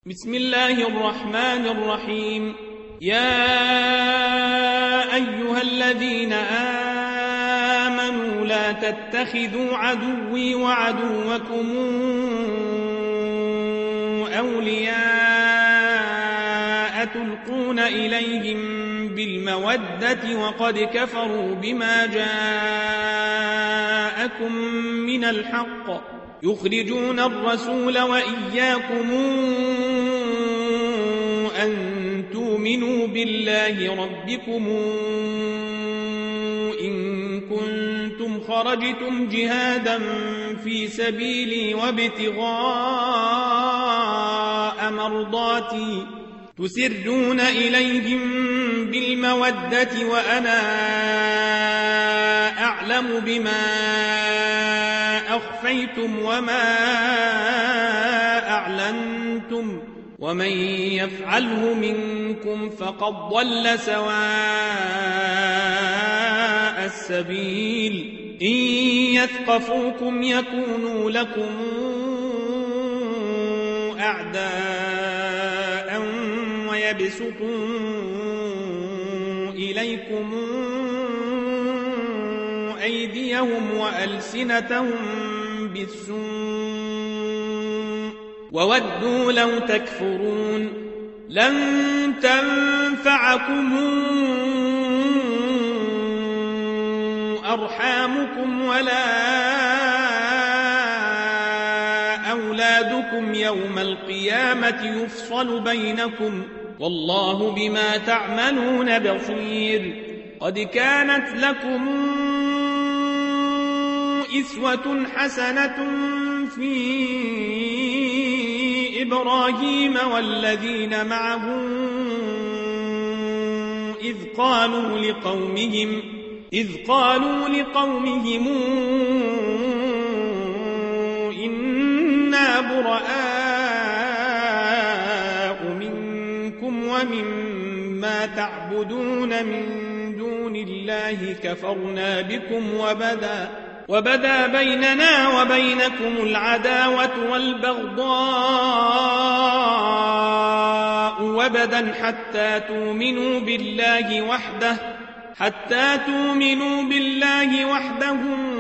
بسم الله الرحمن الرحيم. يا أيها الذين آمنوا لا تتخذوا عدوي وعدوكم أولياء تلقون إليهم بالمودة وقد كفروا بما جاءكم من الحق يخرجون الرسول وإياكم أن تؤمنوا بالله ربكم إن كنتم خرجتم جهادا في سبيلي وابتغاء مرضاتي تسرون إليهم بالمودة وأنا أعلم بما أخفيتم وما أعلنتم ومن يفعله منكم فقد ضل سواء السبيل. إن يثقفوكم يكونوا لكم أعداء ويبسطوا إليكم أيديهم وألسنتهم بالسوء وودوا لو تكفرون. لن تنفعكم أرحامكم ولا أولادكم يوم القيامة يفصل بينكم والله بما تعملون بصير. قد كانت لكم إسوة حسنة في إبراهيم والذين معه إذ قالوا لقومهم إنا براء منكم ومما تعبدون من دون الله كفرنا بكم وبدا بيننا وبينكم العداوة والبغضاء وبدا حتى تؤمنوا بالله وحده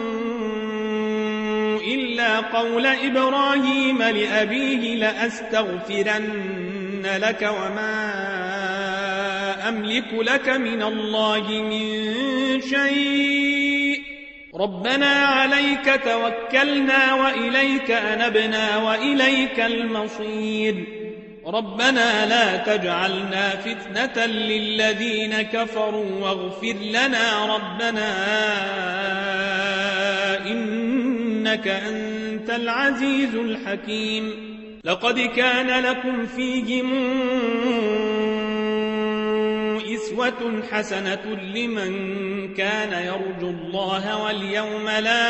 إلا قول إبراهيم لأبيه لأستغفرن لك وما أملك لك من الله من شيء ربنا عليك توكلنا وإليك أنبنا وإليك المصير. ربنا لا تجعلنا فتنة للذين كفروا واغفر لنا ربنا إنك أنت العزيز الحكيم. لقد كان لكم فيهم إسوة حسنة لمن كان يرجو الله واليوم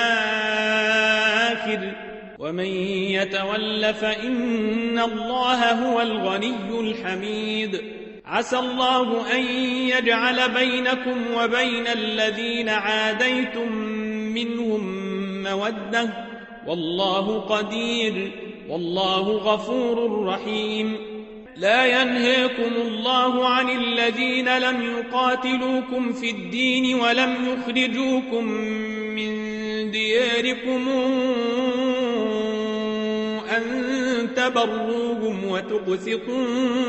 الآخر ومن يتول فإن الله هو الغني الحميد. عسى الله أن يجعل بينكم وبين الذين عاديتم منهم مودة والله قدير والله غفور رحيم. لا ينهاكم الله عن الذين لم يقاتلوكم في الدين ولم يخرجوكم من دياركم أن تبروهم وتقسطوا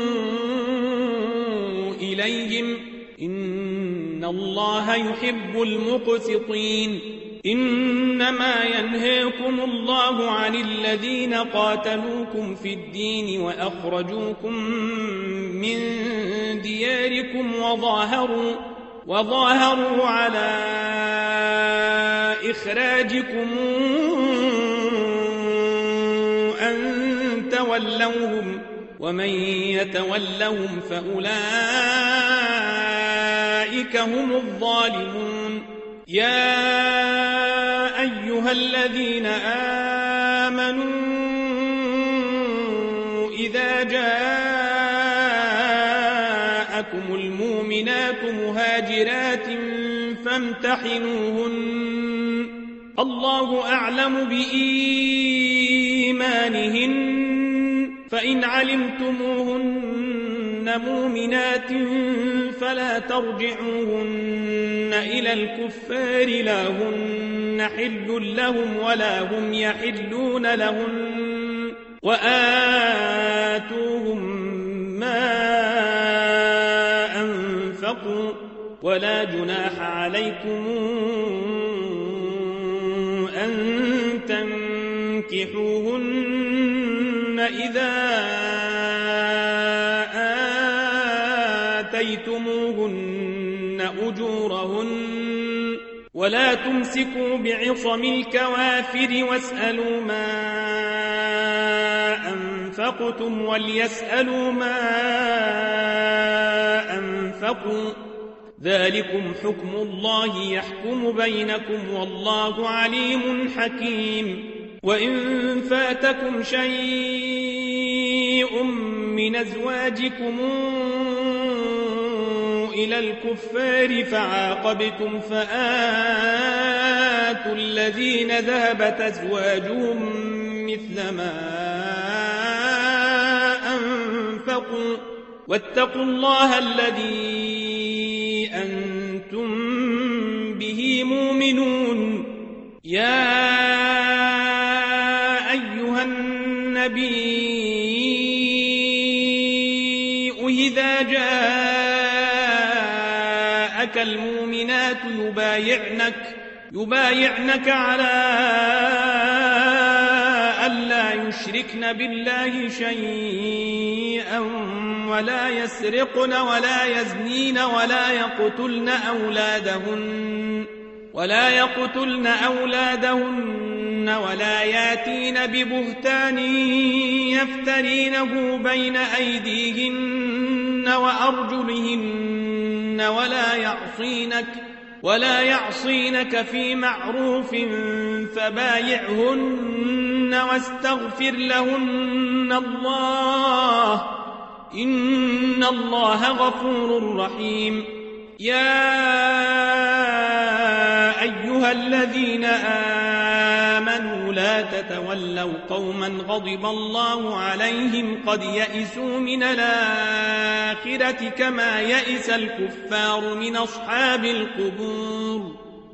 إليهم إن الله يحب المقسطين. إنما ينهاكم الله عن الذين قاتلوكم في الدين وأخرجوكم من دياركم وظاهروا على إخراجكم أن تولوهم ومن يتولهم فأولئك هم الظالمون. يا أيها الذين آمنوا إذا جاءكم المؤمنات مهاجرات فامتحنوهن الله أعلم بإيمانهن فإن علمتموهن مؤمنات فلا ترجعوهن إلى الكفار لا هن حل لهم ولا هم يحلون لهن وآتوهم ما أنفقوا ولا جناح عليكم أن تنكحوهن إذا آتيتموهن أجورهن ولا تمسكوا بعصم الكوافر واسألوا ما أنفقتم وليسألوا ما أنفقوا ذلكم حكم الله يحكم بينكم والله عليم حكيم وإن فاتكم شيء من أزواجكم إلى الكفار فعاقبتم فآتوا الذين ذهبت أزواجهم مثل ما أنفقوا واتقوا الله الذي أنتم به مؤمنون يا أيها النبي إذا جاءك المؤمنات يبايعنك على ألا يشركن بالله شيئا ولا يسرقن ولا يزنين ولا يقتلن أولادهن ولا ياتين ببهتان يفترينه بين أيديهن وأرجلهن ولا يعصينك في معروف فبايعهن واستغفر لهن الله إن الله غفور رحيم يا أيها الذين آمنوا لا تتولوا قوما غضب الله عليهم قد يئسوا من الآخرة كما يئس الكفار من أصحاب القبور